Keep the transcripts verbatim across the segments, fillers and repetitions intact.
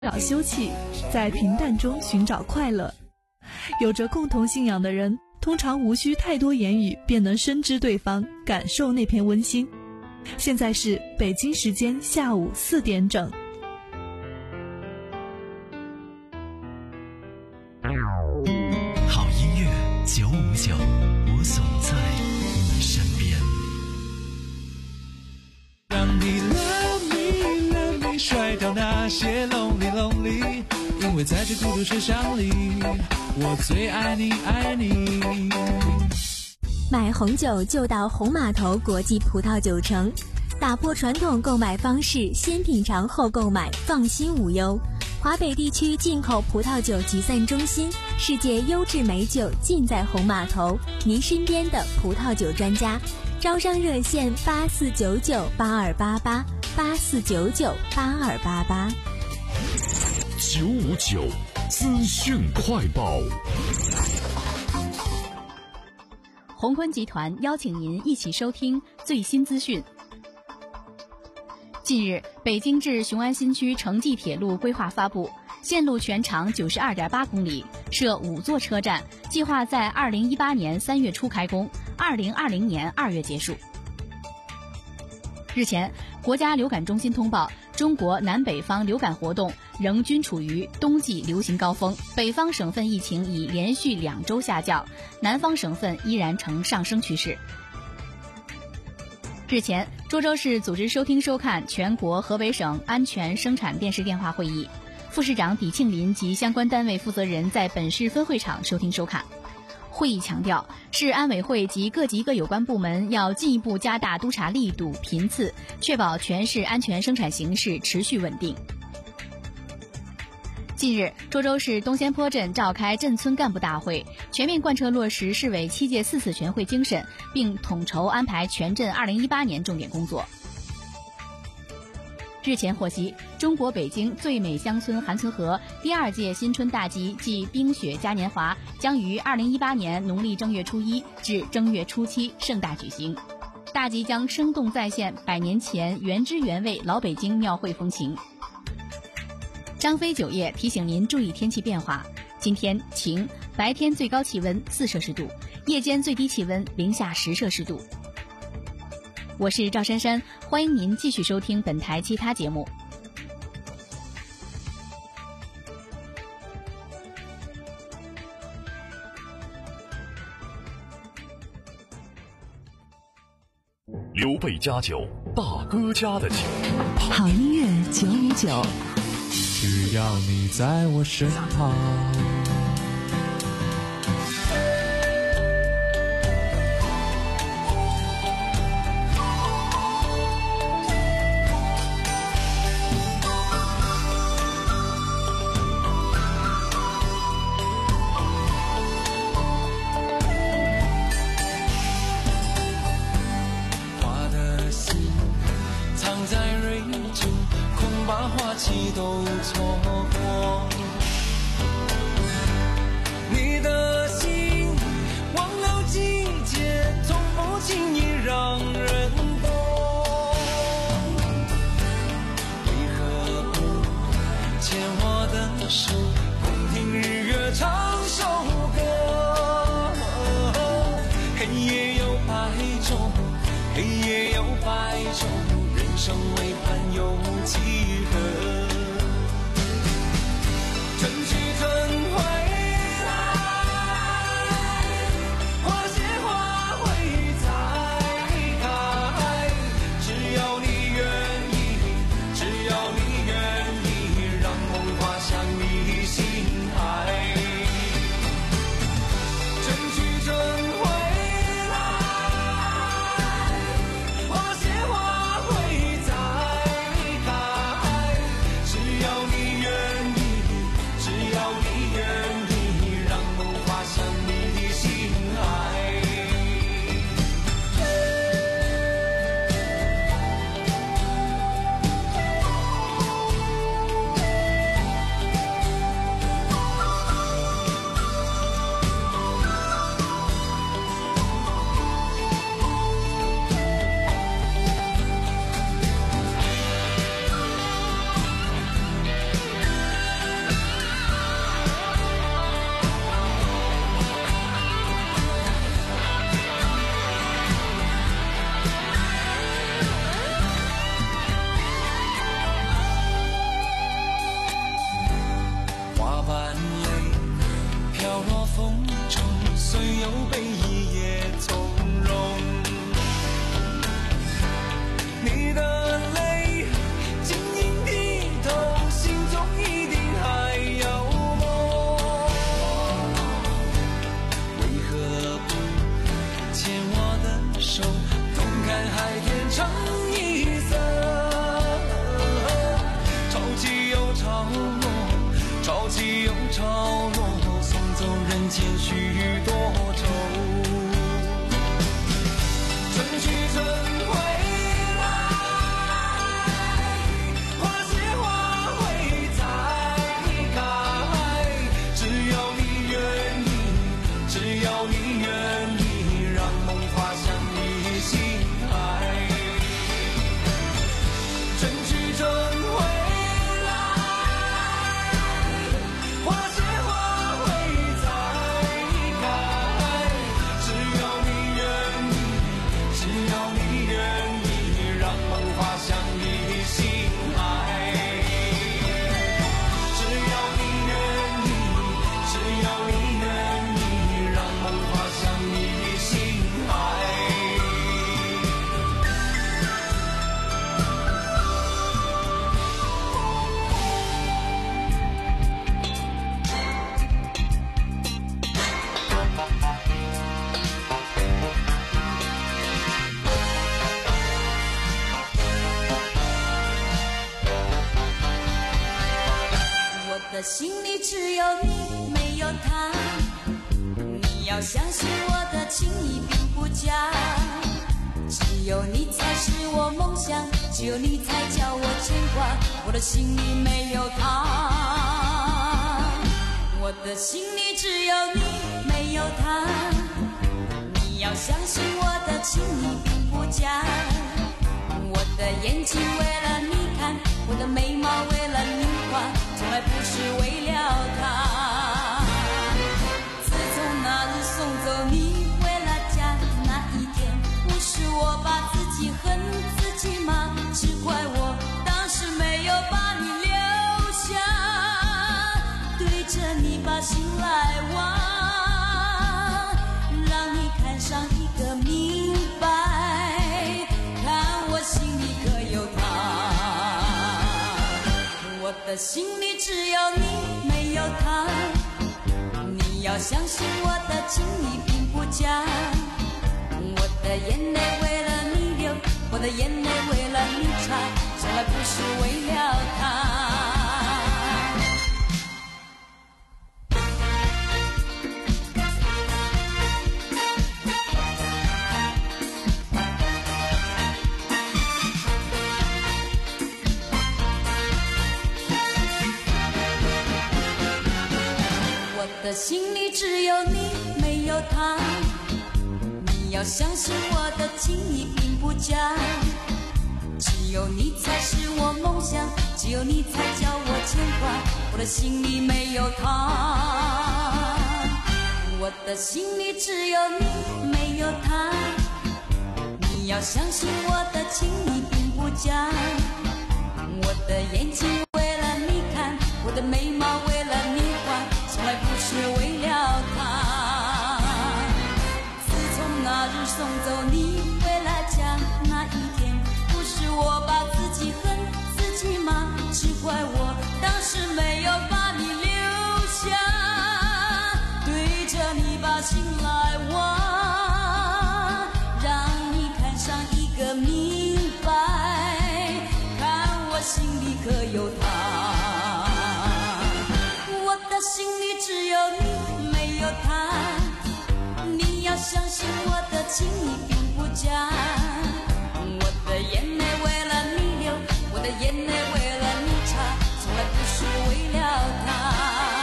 扰休憩，在平淡中寻找快乐。有着共同信仰的人，通常无需太多言语便能深知对方，感受那片温馨。现在是北京时间下午四点整。 好音乐九五九，我总在你身边。 让你 love me love me， 甩掉那些 lonely lonely， 因为在这孤独世上里，我最爱你爱你。 买红酒就到红码头国际葡萄酒城，打破传统购买方式，先品尝后购买，放心无忧。华北地区进口葡萄酒集散中心，世界优质美酒尽在红码头，您身边的葡萄酒专家。招商热线八四九九八二八八八四九九八二八八。 九五九资讯快报。 鸿坤集团邀请您一起收听最新资讯。近日，北京至雄安新区城际铁路规划发布，线路全长 九十二点八公里，设五座车站，计划在二零一八年三月初开工，二零二零年二月结束。日前，国家流感中心通报，中国南北方流感活动仍均处于冬季流行高峰，北方省份疫情已连续两周下降，南方省份依然呈上升趋势。日前，涿州市组织收听收看全国河北省安全生产电视电话会议，副市长李庆林及相关单位负责人在本市分会场收听收看。会议强调，市安委会及各级各有关部门要进一步加大督查力度、频次，确保全市安全生产形势持续稳定。近日，涿州市东仙坡镇召开镇村干部大会，全面贯彻落实市委七届四次全会精神，并统筹安排全镇二零一八年重点工作。日前获悉，中国北京最美乡村韩村河第二届新春大集暨冰雪嘉年华将于二零一八年农历正月初一至正月初七盛大举行。大集将生动再现百年前原汁原味老北京庙会风情。张飞酒业提醒您注意天气变化，今天晴，白天最高气温四摄氏度，夜间最低气温零下十摄氏度。我是赵珊珊，欢迎您继续收听本台其他节目。 刘备家酒，大哥家的酒。 好音乐九五九， 只要你在我身旁。把花期都错过，你的心忘了季节，从不轻易让人懂。为何不牵我的手，共听日月唱首歌？黑夜有白昼，黑夜有白昼，人生为盼有几何？春去春回来，花谢花会再开。只要你愿意，只要你愿意，让梦滑向你心海。春去春回来，花谢花会再开。 潮起又潮落，送走人间许多愁。春去春回来，花谢花会再开，只要你愿意，只要你愿意，让梦滑向你心海。春去春回来，花谢花会再开，只要你愿意，只要你愿意，让梦滑向你心海。只要你愿意，只要你愿意，让梦滑向你心海。 我的心里只有你，没有他。你要相信我的情意并不假，只有你才是我梦想，只有你才叫我牵挂。我的心里没有他，我的心里只有你，没有他。你要相信我的情意并不假，我的眼睛为了你看，我的眉毛为了你画，从来不是为了他。自从那日送走你回了家那一天，不是我把自己恨自己吗？只怪我当时没有把你留下，对着你把心来挖，让你看上一个明白，看我心里可有他。我的心里只有你，没有他。你要相信我的情意并不假，我的眼泪为了你流，我的眼泪为了你擦，从来不是为了他。我的心里只有你，没有他。你要相信我的情意并不假，只有你才是我梦想，只有你才叫我牵挂。我的心里没有他，我的心里只有你，没有他。你要相信我的情意并不假，我的眼睛为了你看，我的眉毛为了你画，从来不是为了他。自从那日送走你回了家那一天，不是我把自己恨自己吗？只怪我当时没有把你留下，对着你把心来挖，让你看上一个明白，看我心里可有他。我的心里只有你，没有他。你要相信我的情意并不假，我的眼泪为了你流，我的眼泪为了你擦，从来不是为了他，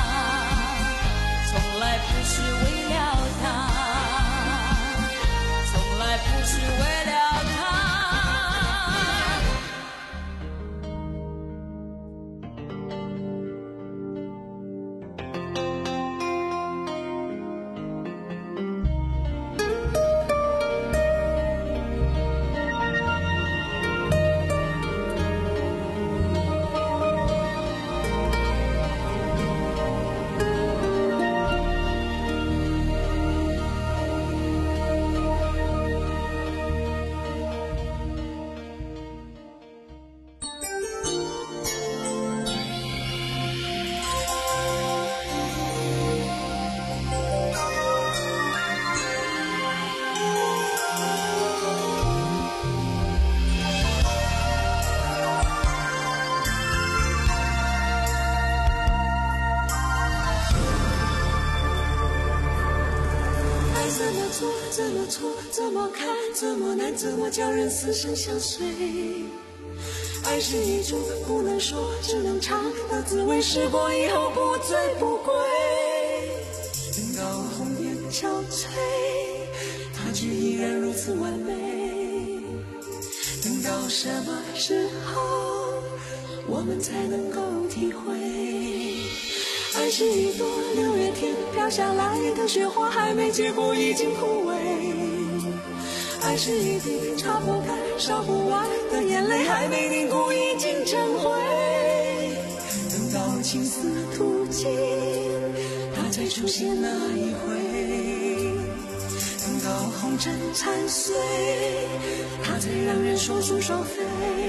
从来不是为了他，从来不是为了他。 做，怎么错，怎么看，怎么难，怎么叫人死生相随。爱是一种不能说，只能尝的滋味，试过以后不醉不归。等到红颜憔悴，它却依然如此完美。等到什么时候，我们才能够体会？爱是一朵六月天飘下来的雪花，还没结果已经枯萎。爱是一滴擦不干烧不完的眼泪，还没凝固已经成灰。等到青丝吐尽，它才出现那一回。等到红尘残碎，它才让人说出双飞。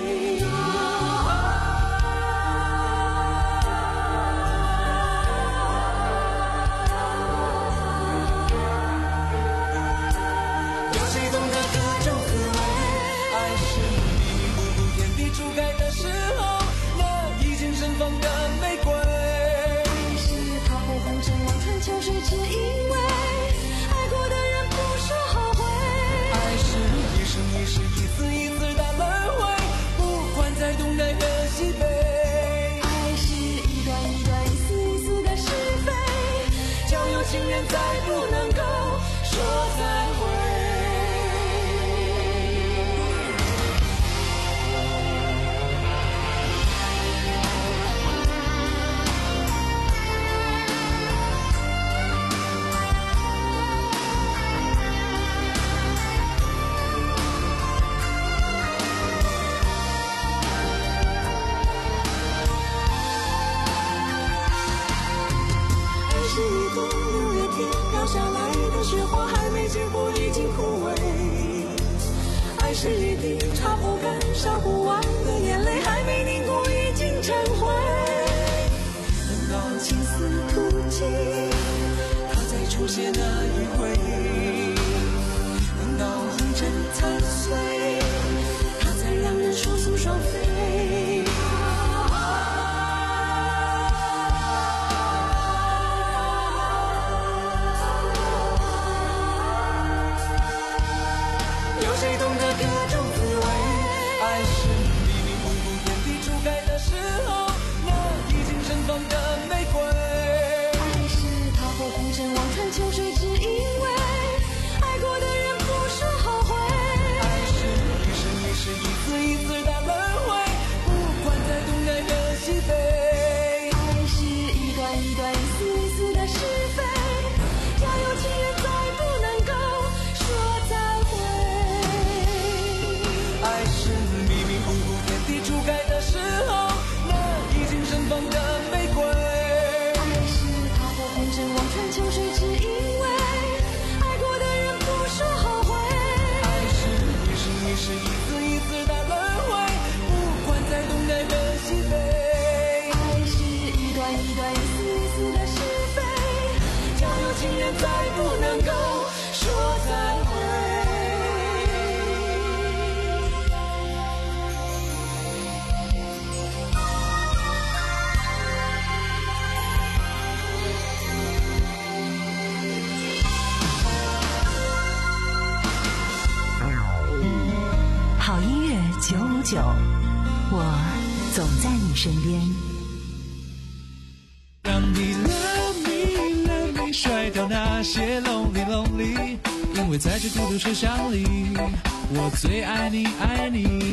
情人再不能够说再会。爱是一滴擦不干烧不完的眼泪，还没凝固已经成灰。等到青丝吐尽，它再出现那一回。等到红尘残碎，它才让人说诉双飞。有谁懂得各种滋味？爱是迷迷糊糊天地初开的时候，那已经盛放的玫瑰。爱是踏破红尘望穿秋水，只因为爱过的人不说后悔。爱是一生一世一次一次的轮回，不管在东南和西北。爱是一段一段一丝一丝的是非，要有情人再不能够说再会。爱是迷迷糊糊天地初开的时候，那已经盛放的玫瑰。爱是踏破红尘望穿秋水，只因为爱过的人不说后悔。爱是一生一世一次一次的轮回，不管在东南和西北。爱是一段一段一丝一丝的是非，要有情人再不能够说再会。 好音乐九五九，我总在你身边。 让你 love me love me 甩掉那些 lonely lonely， 因为在这孤独车厢里，我最爱你爱你。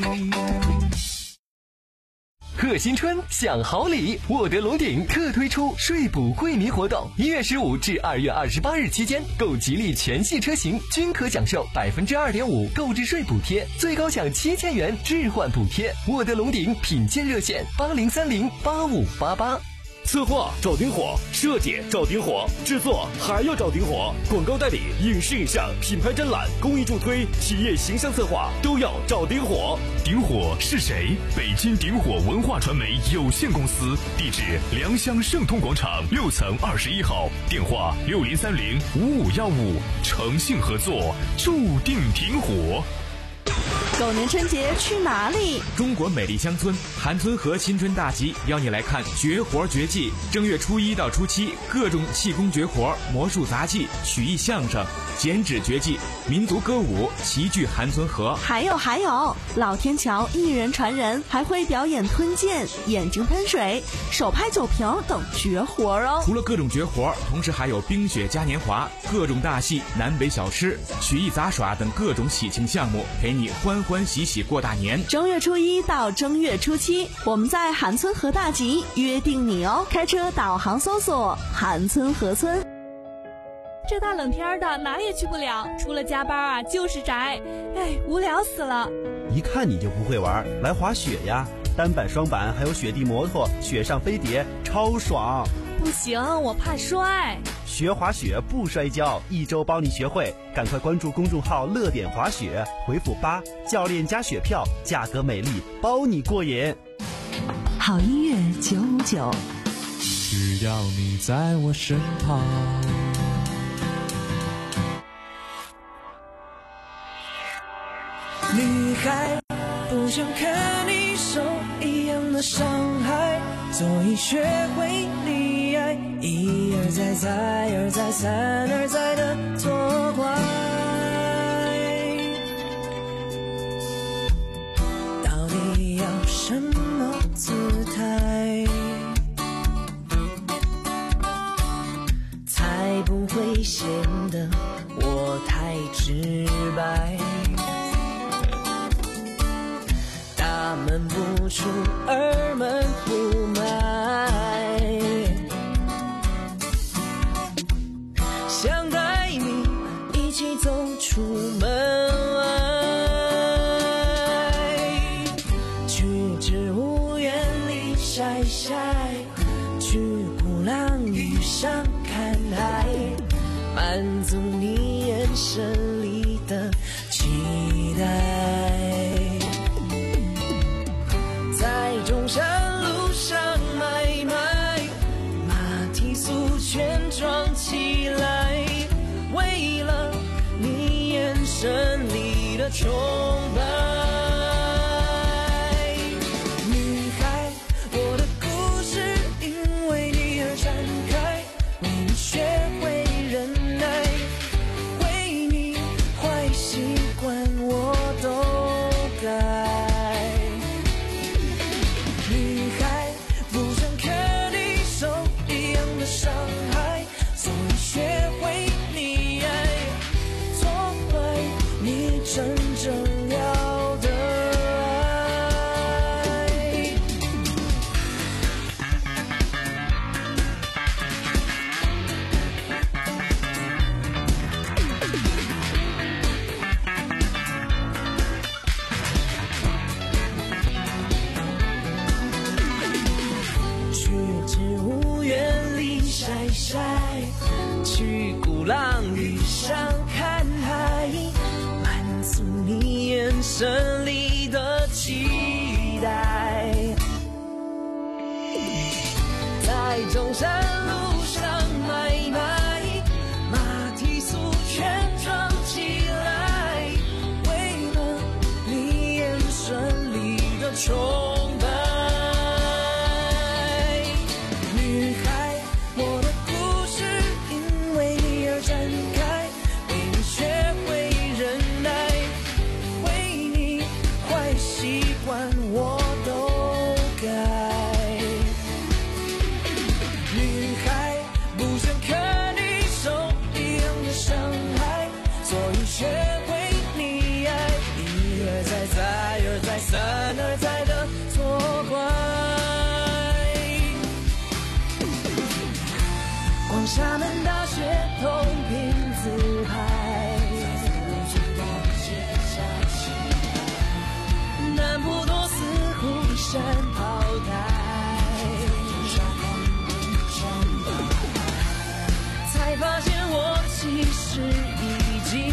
贺新春享好礼，沃德龙鼎特推出税补惠民活动，一月十五至二月二十八日期间，购吉利全系车型均可享受百分之二点五购置税补贴，最高享七千元置换补贴。沃德龙鼎品鉴热线八零三零八五八八。 策划找顶火，设计找顶火，制作还要找顶火，广告代理、影视影像、品牌展览、公益助推、企业形象策划都要找顶火。顶火是谁？北京顶火文化传媒有限公司，地址良乡盛通广场六层二十一号，电话六零三零五五幺五，诚信合作，注定顶火。 狗年春节去哪里？ 中国美丽乡村韩村河新春大集邀你来看绝活绝技。正月初一到初七，各种气功绝活、魔术杂技、曲艺相声、剪纸绝技、民族歌舞齐聚韩村河。 还有还有，老天桥一人传人，还会表演吞剑、眼睛喷水、手拍酒瓶等绝活哦。 除了各种绝活，同时还有冰雪嘉年华、各种大戏、南北小吃、曲艺杂耍等各种喜庆项目，陪你欢欢喜喜过大年。 正月初一到正月初七，我们在韩村河大集约定你哦。开车导航搜索韩村河村。 这大冷天的哪也去不了，除了加班啊就是宅，哎，无聊死了。 一看你就不会玩，来滑雪呀，单板双板还有雪地摩托，雪上飞碟超爽。 不行，我怕摔。 学滑雪不摔跤，一周帮你学会，赶快关注公众号乐点滑雪，回复八，教练加雪票，价格美丽，包你过瘾。 好音乐九五九， 只要你在我身旁。女孩不想看你受一样的伤害，所以学会溺爱，一而再再而再三而再的错怪。到底要什么姿态，才不会显得我太直白？大门不出，二门不迈，想带你一起走出门外，去植物园里晒晒，去鼓浪屿上看海，满足你眼神里的期待。中山路上买买，马蹄速全装起来，为了你眼神里的崇拜。女孩，我的故事因为你而展开，为你学会忍耐，为你坏习惯我都改。伤害，所以学会溺爱，错怪你真正要的爱。去植物园晒晒，去鼓浪屿上看海，满足你眼神里的期待。在中山路上买买，马蹄速全装起来，为了你眼神里的崇拜。我都改，女孩不想看你受一样的伤害，所以学会溺爱，一而再再而再三而再的错怪。光厦门大学同频自拍，南普陀寺虎山炮台，才发现我其实已经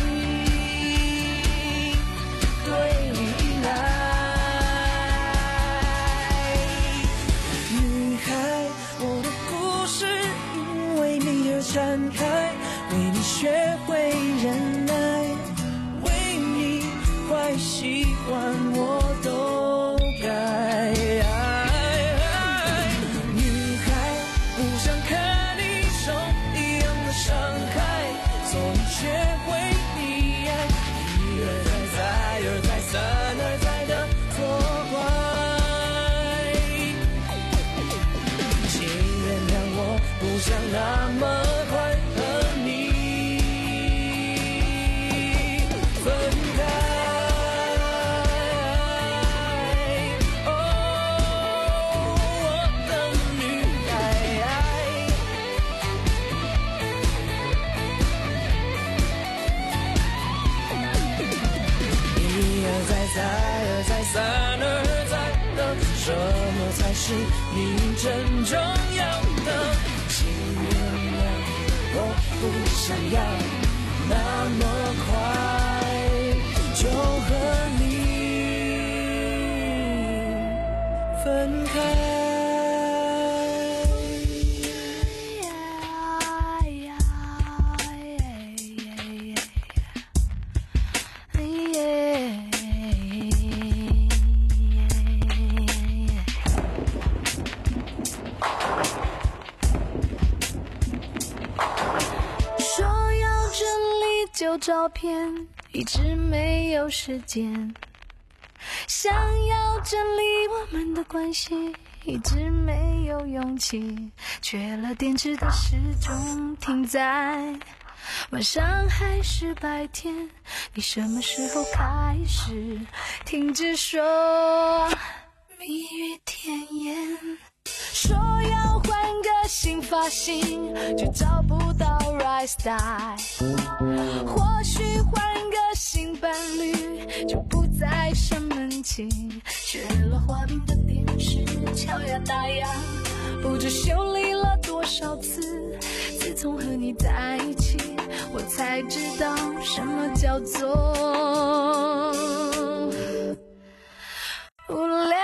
对你依赖。女孩，我的故事因为你而展开，为你学会忍耐，为你坏爱喜欢我都该。女孩不想看你受一样的伤害，所以学会溺爱，一而再再而再三而再的错怪。请原谅我不想那么快和你分开。哦，我的女孩，一而再再而再三而再的，什么才是你真正要的？请原谅我不想要那么快就和你分开。 说要整理旧照片，一直没有时间。想要整理我们的关系，一直没有勇气。缺了电池的时钟停在晚上还是白天？你什么时候开始停止说蜜语甜言？说要换个新发型，就找不到 right style。或许换个新伴侣，就不再生闷气。学了画饼的电视，敲呀打呀，不知修理了多少次。自从和你在一起，我才知道什么叫做无聊。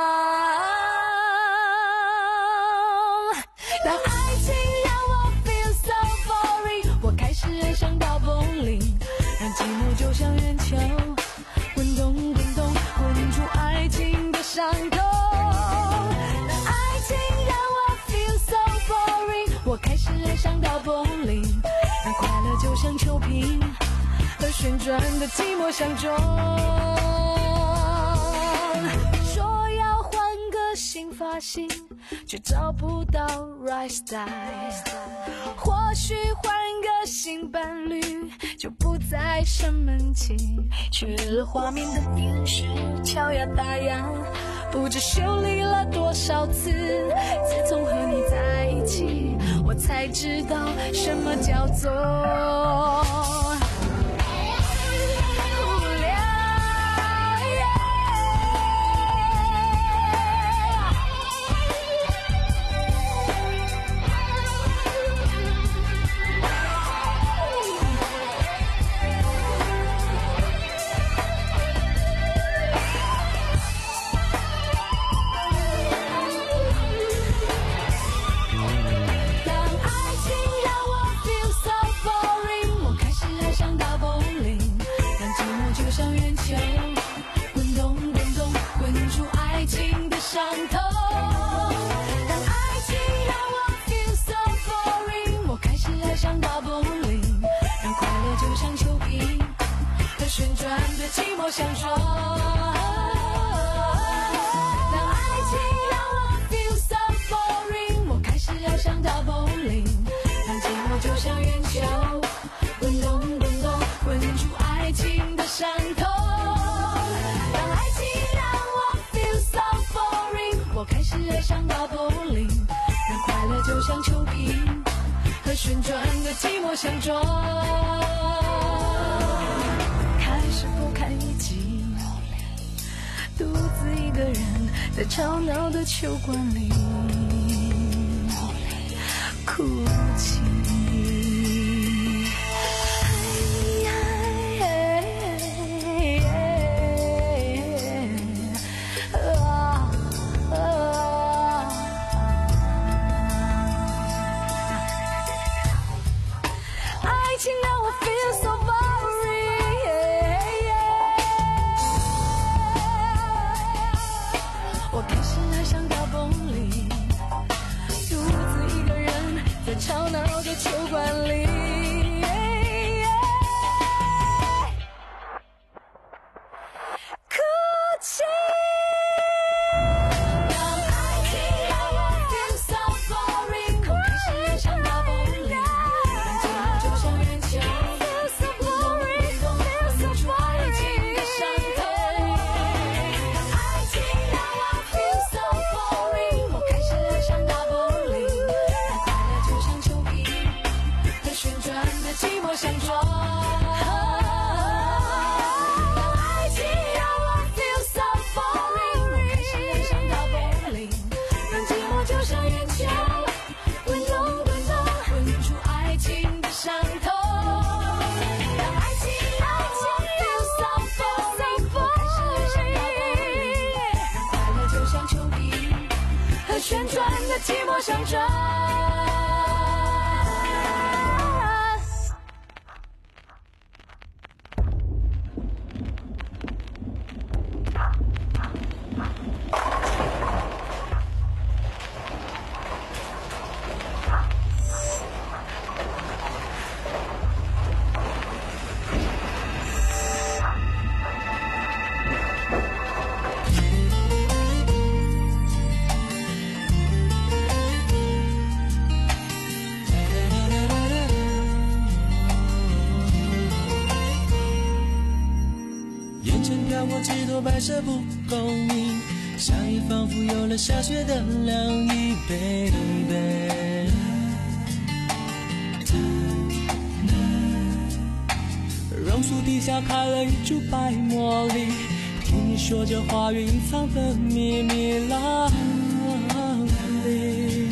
当爱情让我 feel so boring， 我开始爱上到 bowling， 让寂寞就像圆球滚动滚动滚出爱情的伤口。当爱情让我 feel so boring， 我开始爱上到 bowling， 让快乐就像球瓶和旋转的寂寞相撞。说要换个新发型，却找不到 right style。 或许换个新伴侣，就不再生闷气。缺了画面的电视，敲呀打呀，不知修理了多少次。自从和你在一起，我才知道什么叫做相撞。当爱情让我 feel so boring， 我开始爱上到 bowling， 让寂寞就像圆球滚动滚动滚出爱情的伤痛。当爱情让我 feel so boring， 我开始爱上到 bowling， 让快乐就像球瓶和旋转的寂寞相撞。开始不堪一击，独自一个人在吵闹的球馆里哭泣。爱情让我 feel so boring， 吵闹的酒馆里。哭泣。旋转的寂寞相撞。 我枝头白色不够明，夏夜仿佛有了下雪的凉意 ，baby。榕树底下开了一株白茉莉，听你说这花园隐藏的秘密啦里。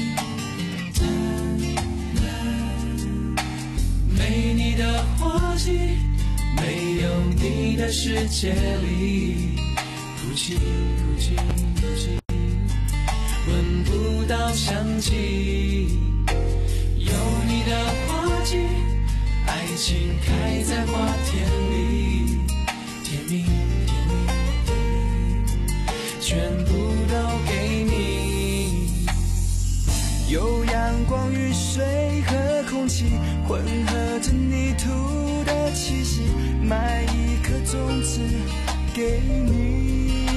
没你的花季，没有你的世界里，哭泣哭泣哭泣，闻不到香气。有你的花季，爱情开在花田里，甜蜜甜蜜甜蜜，全部都给你。有阳光雨水和空气混合着泥土的气息，埋一颗种子给你，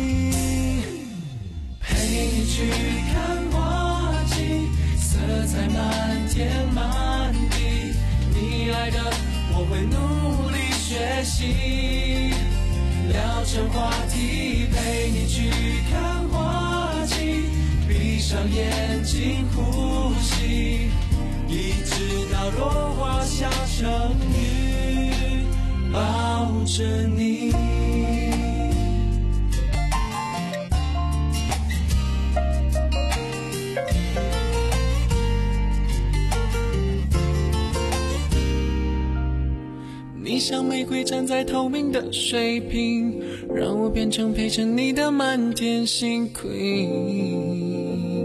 陪你去看花季，色彩满天满地，你爱的我会努力学习，聊成话题，陪你去看花季，闭上眼睛呼吸，一直到落花下成雨，抱着你。你像玫瑰站在透明的水瓶，让我变成陪着你的满天星 queen。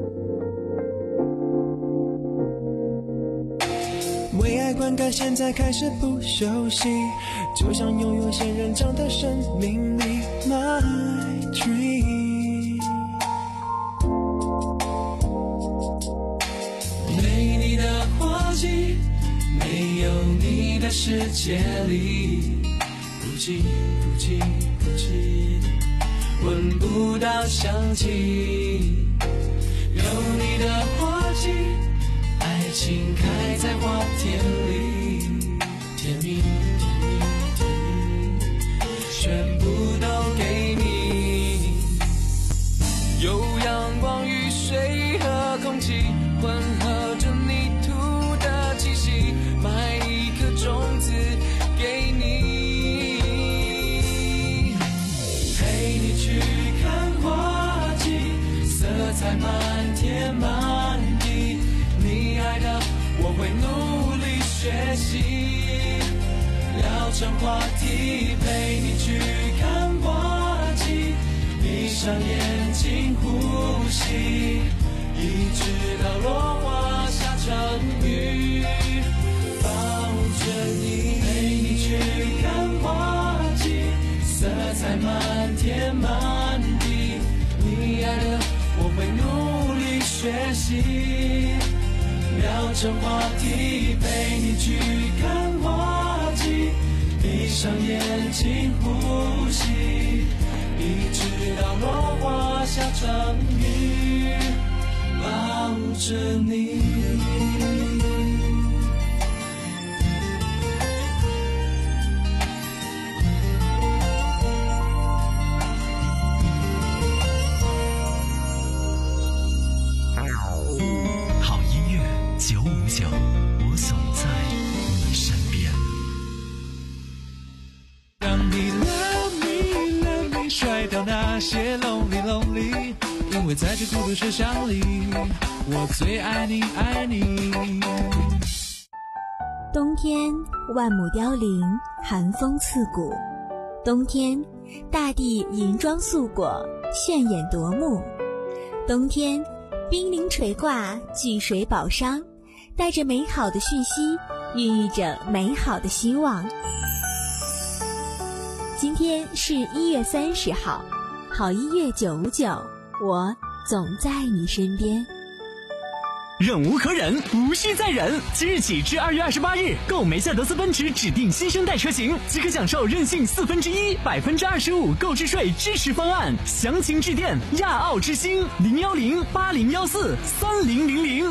为爱灌溉，现在开始不休息，就像拥有仙人掌的生命力 My dream。 没你的花季，没有你的世界里，哭泣哭泣哭泣，闻不到香气。有你的花季，爱情开在花田里，甜蜜甜蜜甜蜜，全部都给你。有阳光雨水和空气混合着泥土的气息，埋一颗种子给你，陪你去看花季，色彩满天满地，你爱的我会努力学习，聊成话题，陪你去看花季，闭上眼睛呼吸，一直到落花下成雨，抱着你，陪你去看花季，色彩满天满地，你爱的我会努力学习，聊成话题，陪你去看花季，闭上眼睛呼吸，一直到落花下场雨，抱着你。 九五九，我总在你身边。 让你 love me love me， 甩掉那些 lonely lonely， 因为在这孤独车厢里，我最爱你爱你。 冬天万亩凋零，寒风刺骨。冬天大地银装素裹，炫眼夺目。冬天冰凌垂挂，巨水宝商，带着美好的讯息，孕育着美好的希望。今天是一月三十号，好音乐九五九，我总在你身边。 忍无可忍，无需再忍。即日起至二月二十八日，购梅赛德斯奔驰指定新生代车型，即可享受任性四分之一、百分之二十五购置税支持方案。详情致电亚奥之星零幺零八零幺四三零零零。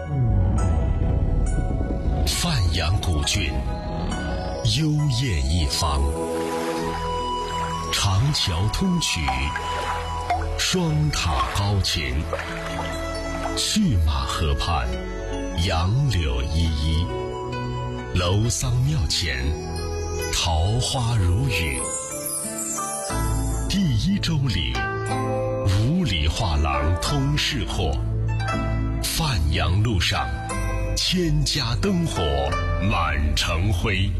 范阳古郡，幽艳一方，长桥通衢，双塔高擎。去马河畔，杨柳依依，楼桑庙前，桃花如雨。第一周里，五里画廊通市货，范阳路上，千家灯火满城辉。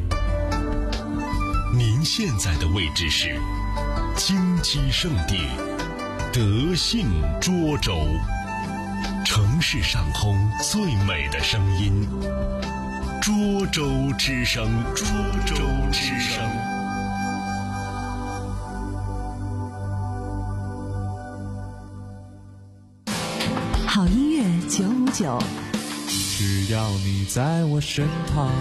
您现在的位置是金鸡圣地德信涿州，城市上空最美的声音，涿州之声，涿州之声。 好音乐九五九， 只要你在我身旁。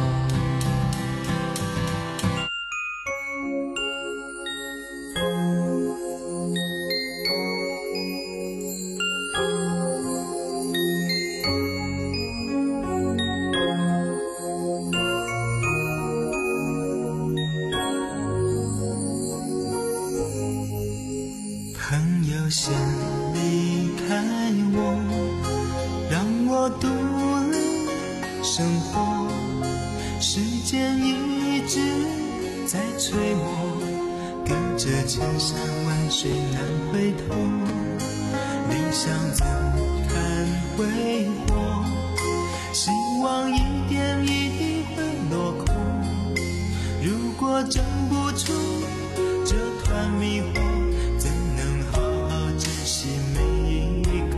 朋友先离开我，让我独立生活，时间一直在催我，隔着千山万水难回头，理想怎堪挥霍，希望一点一滴会落空，如果挣不出这团迷惑，怎能好好珍惜每一刻？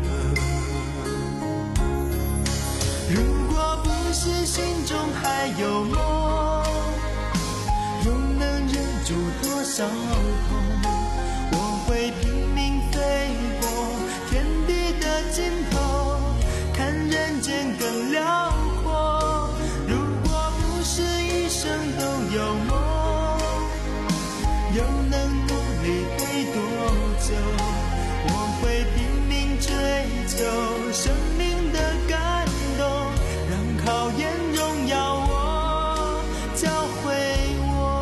如果不是心中还有梦，又能忍住多少痛？我会拼命飞过天地的尽头，看人间更辽阔。如果不是一生都有梦，又能努力会多久？我会拼命追求生命的感动，让考验荣耀我，教会我。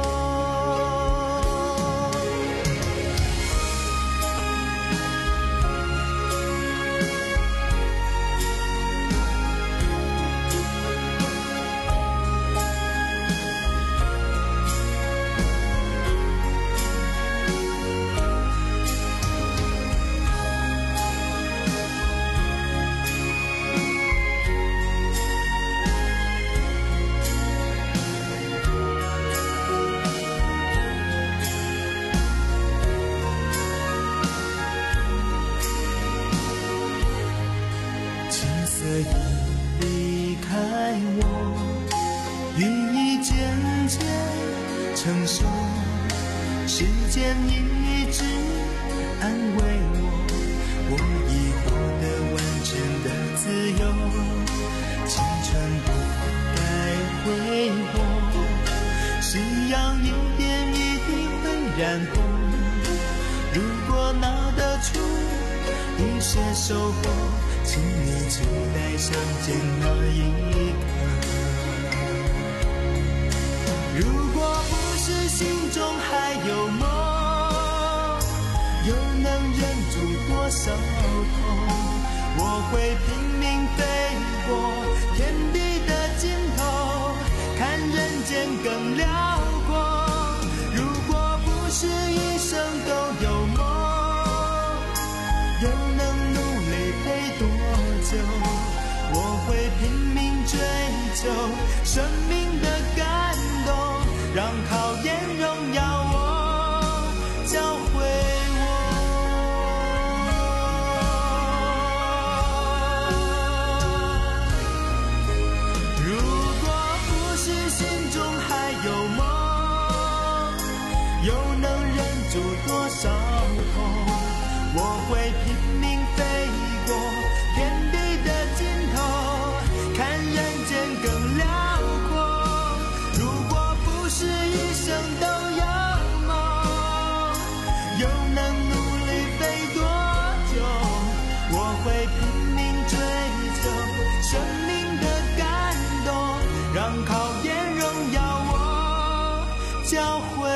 离开我，雨已渐渐成熟，时间一直安慰我，我已获得完全的自由，青春然红。如果拿得出一些收获，请你期待相见那一刻。如果不是心中还有梦，又能忍住多少痛？我会拼命飞过天地的尽头，看人间更辽国。如果不是一生都有梦，又能努力陪多久？我会拼命追求生命的感动，让考验荣耀我，教会多少痛，我会拼命飞过天地的尽头，看人间更辽阔。如果不是一生都有梦，又能努力飞多久？我会拼命追求生命的感动，让考验荣耀我，教会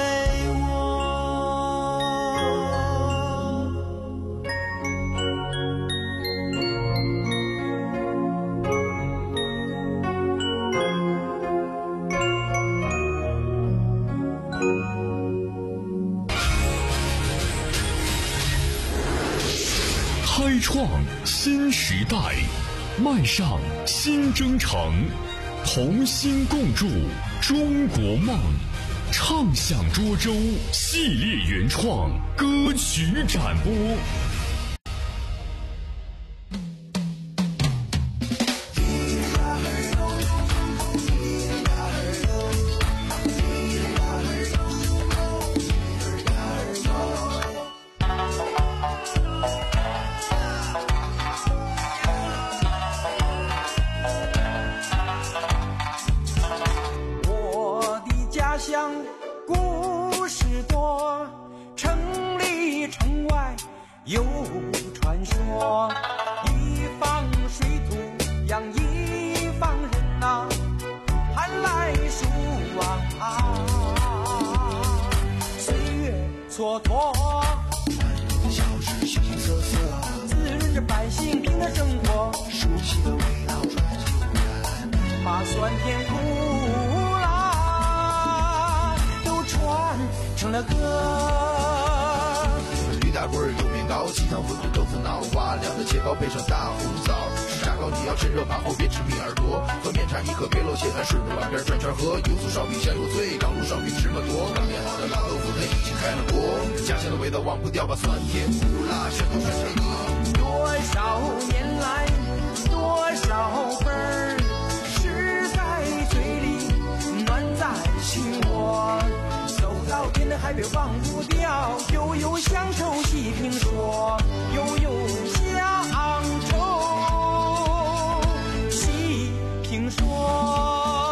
开创新时代，迈上新征程，同心共筑中国梦。畅享涿州系列原创歌曲展播。 故事多，城里城外有传说，一方水土养一方人呐、啊，寒来暑往啊，岁月蹉跎，小事形形色色，滋润着百姓平的生活，熟悉的味道传进无染，把酸甜苦成了歌。 驴打滚油面糕，鸡汤粉豆腐脑，瓦凉的切糕配上大红枣。吃炸糕你要趁热把后别吃米耳朵，和面茶一颗别漏，切饭顺着碗边转圈喝。油酥烧饼香油脆，刚炉烧饼芝麻多。刚腌好的老豆腐它已经开了锅，家乡的味道忘不掉，把酸甜苦辣全都传成歌。 多少年来，多少份儿，吃在嘴里，暖在心窝。到天的海北忘不掉，悠悠乡愁细评说，悠悠乡愁细评说。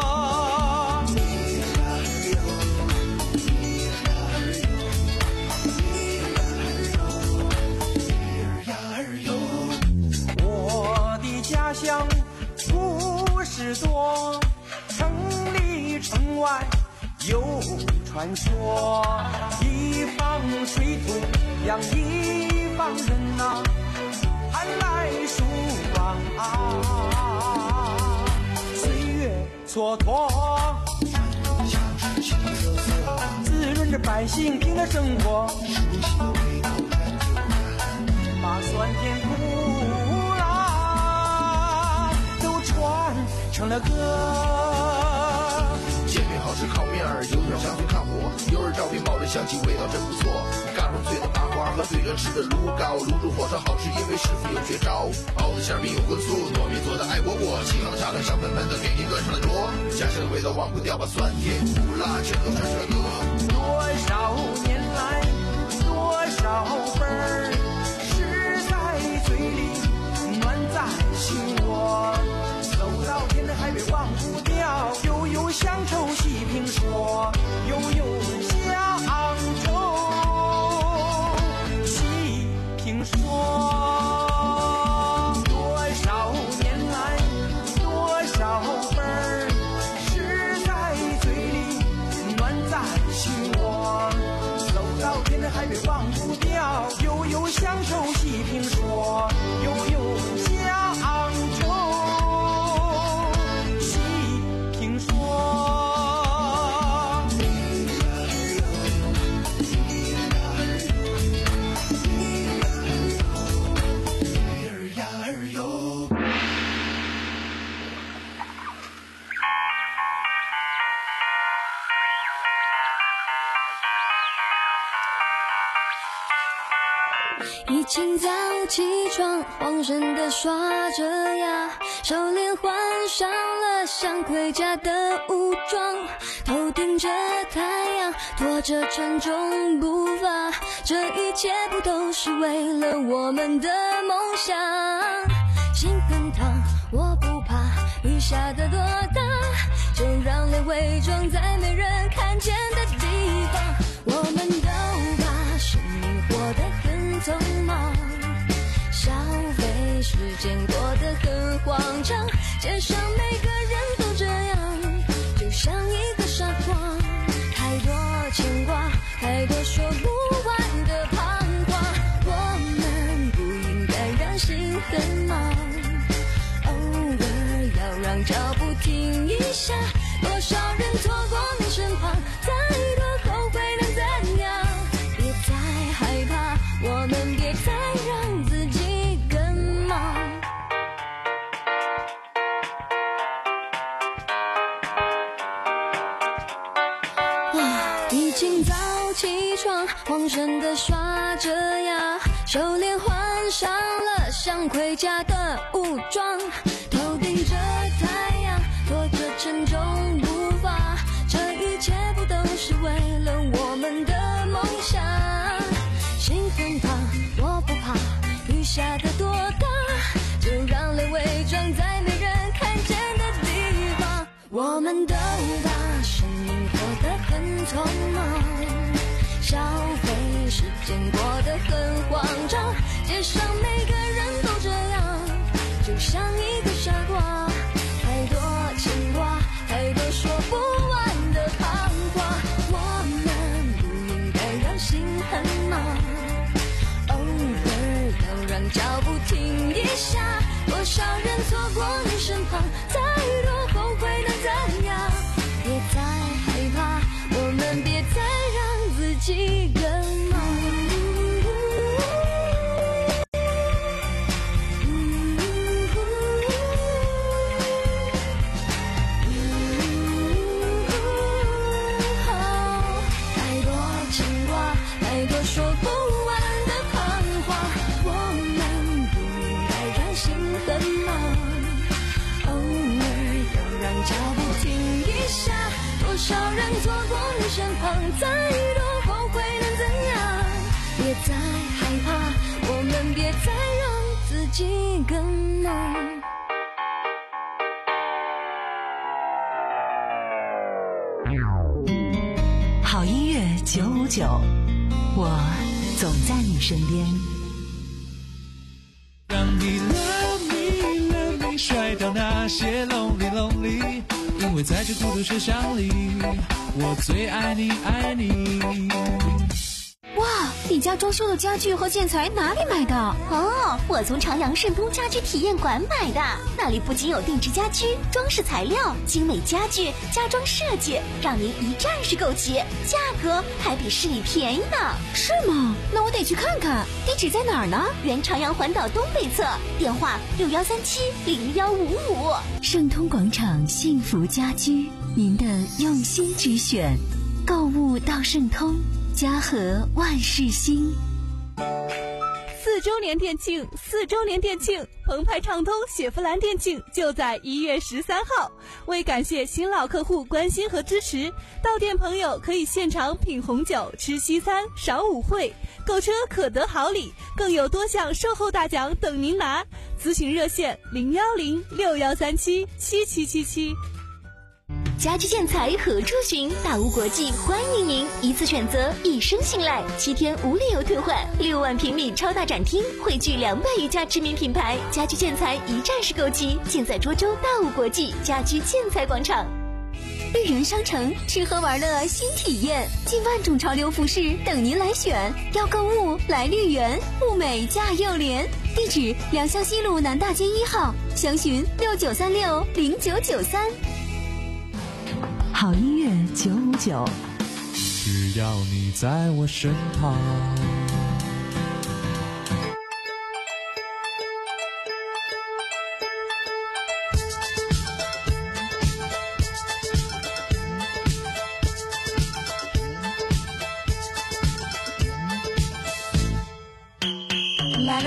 我的家乡故事多，城里城外有传说，一方水土养一方人呐、啊，寒来暑往啊，岁月蹉跎，小事形形色色，滋润着百姓平的生活，熟悉的味道传进无染，把酸甜苦辣都传成了歌。 煎饼好吃，烤面儿有点香脆看火，有人照片冒着香气，味道真不错。嘎嘣脆的麻花和最热吃的卤糕，卤煮火烧好吃，因为师傅有绝招。包子馅饼有荤素，糯米做的爱窝窝，沏好的茶汤香喷喷的，给你端上了桌。家乡的味道忘不掉，把酸甜苦辣全都传成了歌。 多少年来，多少份儿，吃在嘴里，暖在心窝。走到天南海北忘不掉，悠悠乡愁细评说，悠悠乡愁。 一清早起床，慌神的刷着牙，手脸换上了像盔甲的武装，头顶着太阳，拖着沉重步伐，这一切不都是为了我们的梦想？心很烫，我不怕雨下得多大，就让泪伪装在没人看见的地方。我们都把生命活得很匆忙，消费时间过得很慌张，街上每个人都这样，就像一个傻瓜，太多牵挂，太多说不完的彷徨。我们不应该让心很忙，偶尔要让脚步停一下，多少人错过你身旁，再多后悔能怎样？别再害怕，我们别再让自己更忙。一清早起床，慌神的刷着牙，手脸换上了像盔甲的武装，头顶着太阳，拖着沉重步伐，这一切不都是为了我们的梦想？心很烫，我不怕雨下得多大，就让泪伪装在没人看见的地方。我们都把生命活得很匆忙，消费时间过得很慌张，街上每个人都这样，就像一个傻瓜，太多牵挂，太多说不完的彷徨。我们不应该让心很忙，偶尔要让脚步停一下，多少人错过你身旁，再多后悔能怎样？别再害怕，我们别再让自己更忙。太多牵挂，太多说不完的彷徨，我们不应该让心很忙，偶尔要让脚步停一下，多少人错过你身旁，再多后悔能怎样？别再害怕，我们别再让自己更忙。 好音乐九五九，我总在你身边。 让你 love me love me 甩掉那些 lonely lonely， 因为在这孤独世上里，我最爱你爱你。 哇，你家装修的家具和建材哪里买的？ 哦，我从长阳盛通家居体验馆买的，那里不仅有定制家居、装饰材料、精美家具、家装设计，让您一站式购齐，价格还比市里便宜呢。 是吗？那我得去看看。地址在哪儿呢？ 原长阳环岛东北侧，电话六幺三七零幺五五。 盛通广场幸福家居，您的用心之选，购物到盛通，家和万事兴。 四周年店庆，四周年店庆，澎湃畅通雪佛兰店庆就在一月十三号。为感谢新老客户关心和支持，到店朋友可以现场品红酒、吃西餐、赏舞会，购车可得好礼，更有多项售后大奖等您拿。咨询热线零幺零六幺三七七七七七。 家居建材何处寻？大屋国际欢迎您，一次选择，一生信赖，七天无理由退换，六万平米超大展厅，汇聚两百余家知名品牌，家居建材一站式购齐，尽在涿州大屋国际家居建材广场。 绿园商城，吃喝玩乐新体验，近万种潮流服饰等您来选。要购物来绿园，物美价又廉。地址：良乡西路南大街一号，详询六九三六零九九三。 好音乐九五九， 只要你在我身旁。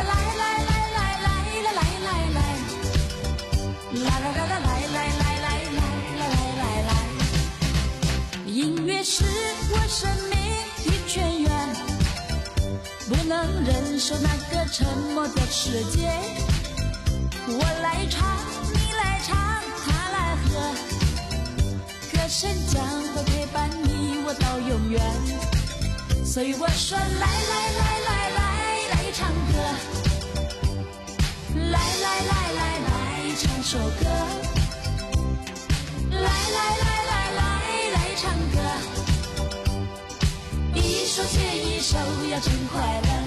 音乐是我生命的泉源，不能忍受那个沉默的世界。我来唱，你来唱，他来和，歌声将会陪伴你我到永远。所以我说，来来来来来来唱歌，来来来来来唱首歌，来来来来来来唱歌，一首接一首呀真快乐。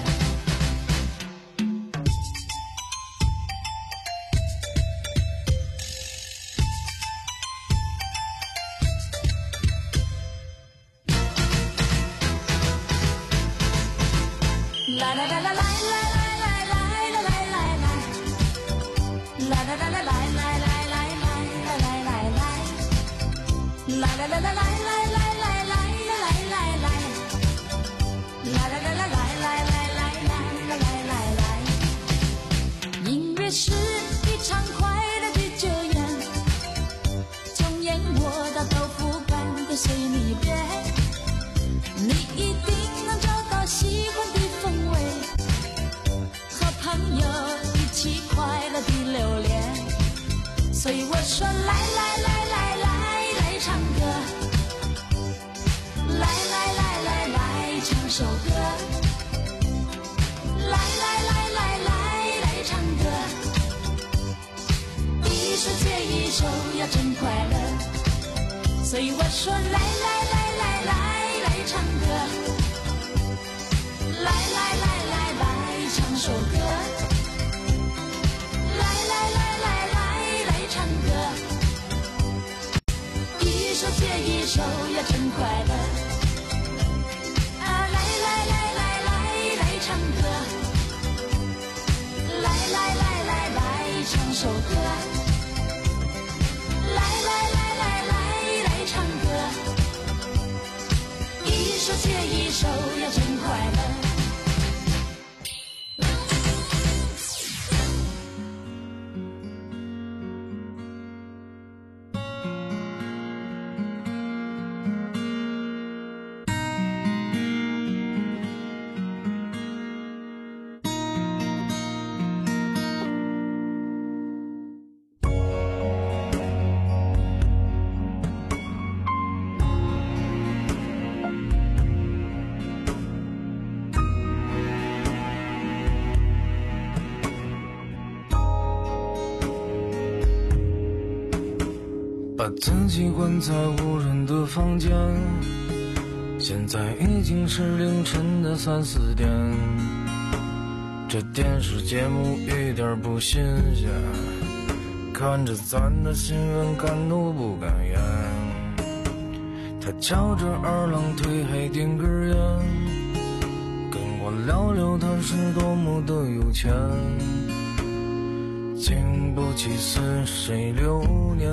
啦啦啦啦来来来来来来来来来，啦啦啦啦来来来来来来来来，啦啦啦啦来来来来来来来来，啦啦啦啦来来来来来来来来。音乐是一场快乐的酒宴，从燕窝到豆腐干都随你便，你一定能找到喜欢的风味，和朋友一起快乐的流连。所以我说，来来来来来来唱歌，来来来来来唱首歌，来来来来来来唱歌，一首接一首呀真快乐。所以我说，来来来来来来唱歌，来来来来来唱首歌，来来来来来来唱歌，一首接一首呀真快乐。啊，来来来来来来唱歌，来来来来来唱首歌，来来来来来来唱歌，一首接一首呀真快乐。 把自己关在无人的房间，现在已经是凌晨的三四点，这电视节目一点不新鲜，看着咱的新闻敢怒不敢言。他翘着二郎腿还点根烟，跟我聊聊他是多么的有钱，经不起似水流年，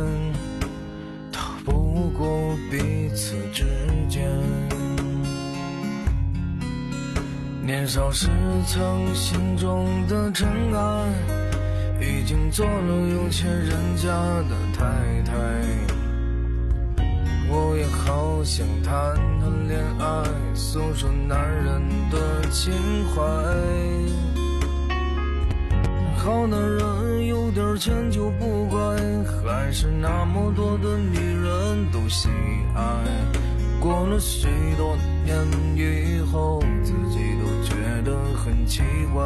不过彼此之间。年年少时曾心中的真爱，已经做了有钱人家的太太。我也好想谈谈恋爱，诉说男人的情怀。好男人有点钱就不乖，还是那么多的女人都喜爱。过了许多年以后，自己都觉得很奇怪。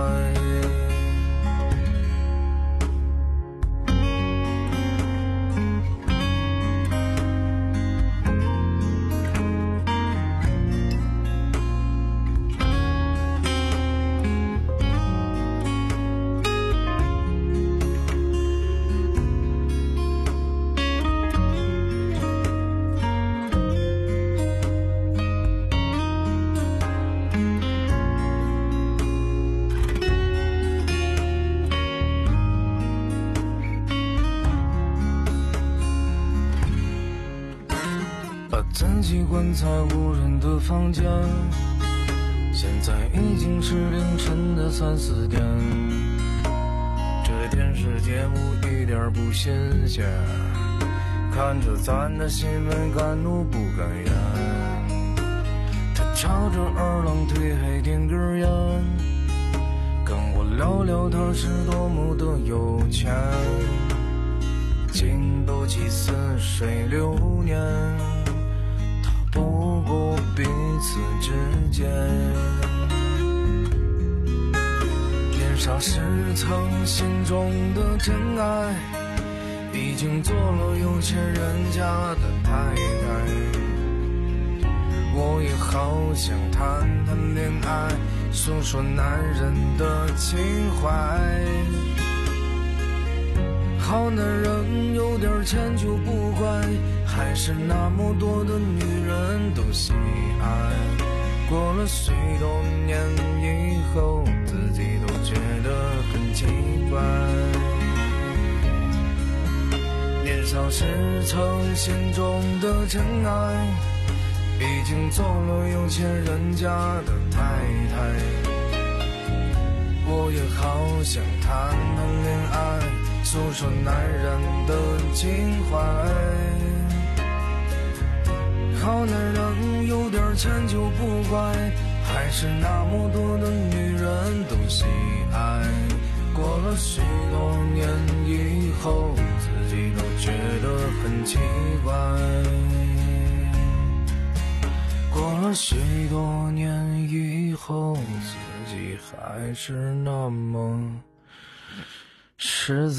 自己关在无人的房间，现在已经是凌晨的三四点。这电视节目一点不新鲜，看着咱的新闻敢怒不敢言。他朝着二郎腿还点根烟，跟我聊聊他是多么的有钱。经斗气似水流年，不过彼此之间。年少时曾心中的真爱，已经做了有钱人家的太太。我也好想谈谈恋爱，诉说男人的情怀。好男人有点钱就不乖，还是那么多的女人都喜爱。过了许多年以后，自己都觉得很奇怪。年少时曾心中的真爱，已经做了有钱人家的太太。我也好想谈谈恋爱，诉说男人的情怀。好男人有点钱就不乖，还是那么多的女人都喜爱。过了许多年以后，自己都觉得很奇怪。过了许多年以后，自己还是那么实在。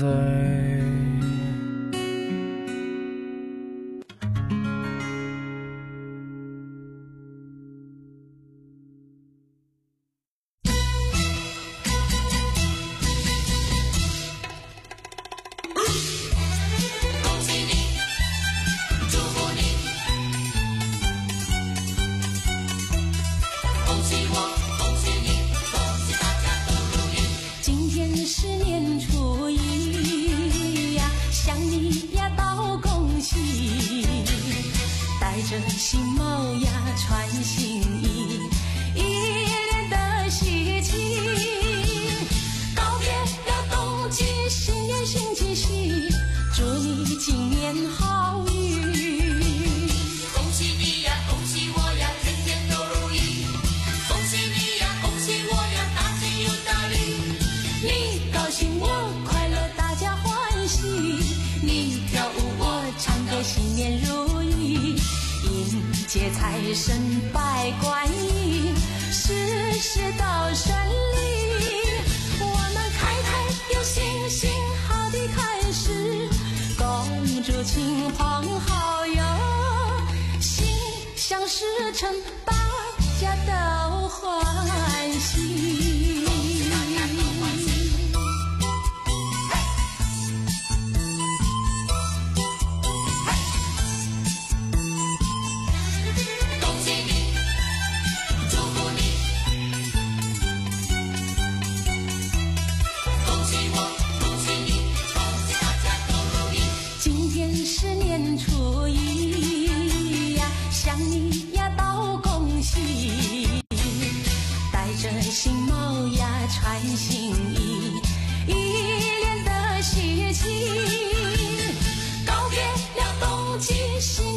新帽呀，穿新衣，一脸的喜庆。告别了冬季，新年新气息，祝你今年好运。 恭喜你呀，恭喜我呀，天天都如意。恭喜你呀，恭喜我呀，大吉又大利。 你高兴我快乐，大家欢喜。你跳舞我唱歌，新年如意。迎接财神拜观音，事事都顺利。我们开开有心心，好的开始。公主请皇后哟，心想事成，大家都欢喜。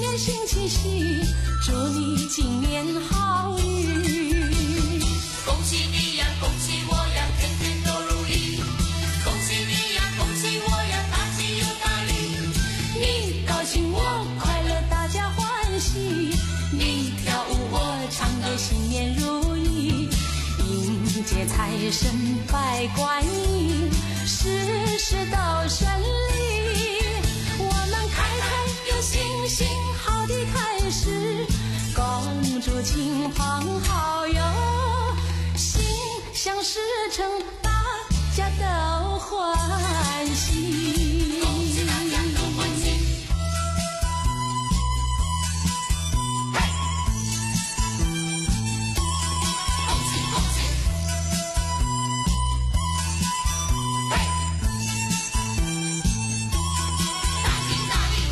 月新气息，祝你今年好运。 恭喜你呀，恭喜我呀，天天都如意。恭喜你呀，恭喜我呀，大吉又大利。 你高兴我快乐，大家欢喜。你跳舞我唱歌，新年如意。迎接财神拜观音，事事都顺利。我们开开又心心好的开始，恭祝亲朋好友心想事成，大家都欢喜。 恭喜大家都欢喜。恭喜恭喜。大吉大利。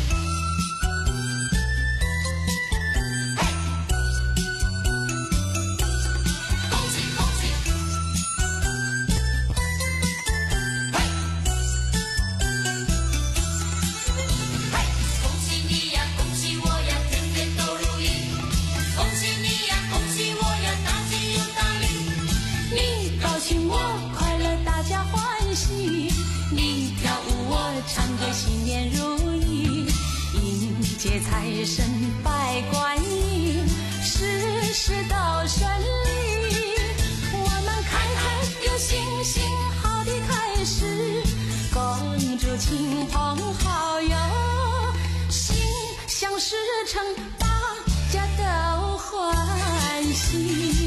恭喜恭喜。恭喜你呀，恭喜我呀，天天都如意。恭喜你呀，恭喜我呀，大吉又大利。 你高兴我快乐，大家欢喜。你跳舞我唱歌，新年如意。迎接财神拜观音，事事都顺利。我们开开又心心好的开始，恭祝亲朋好友心想事成，大家都欢喜。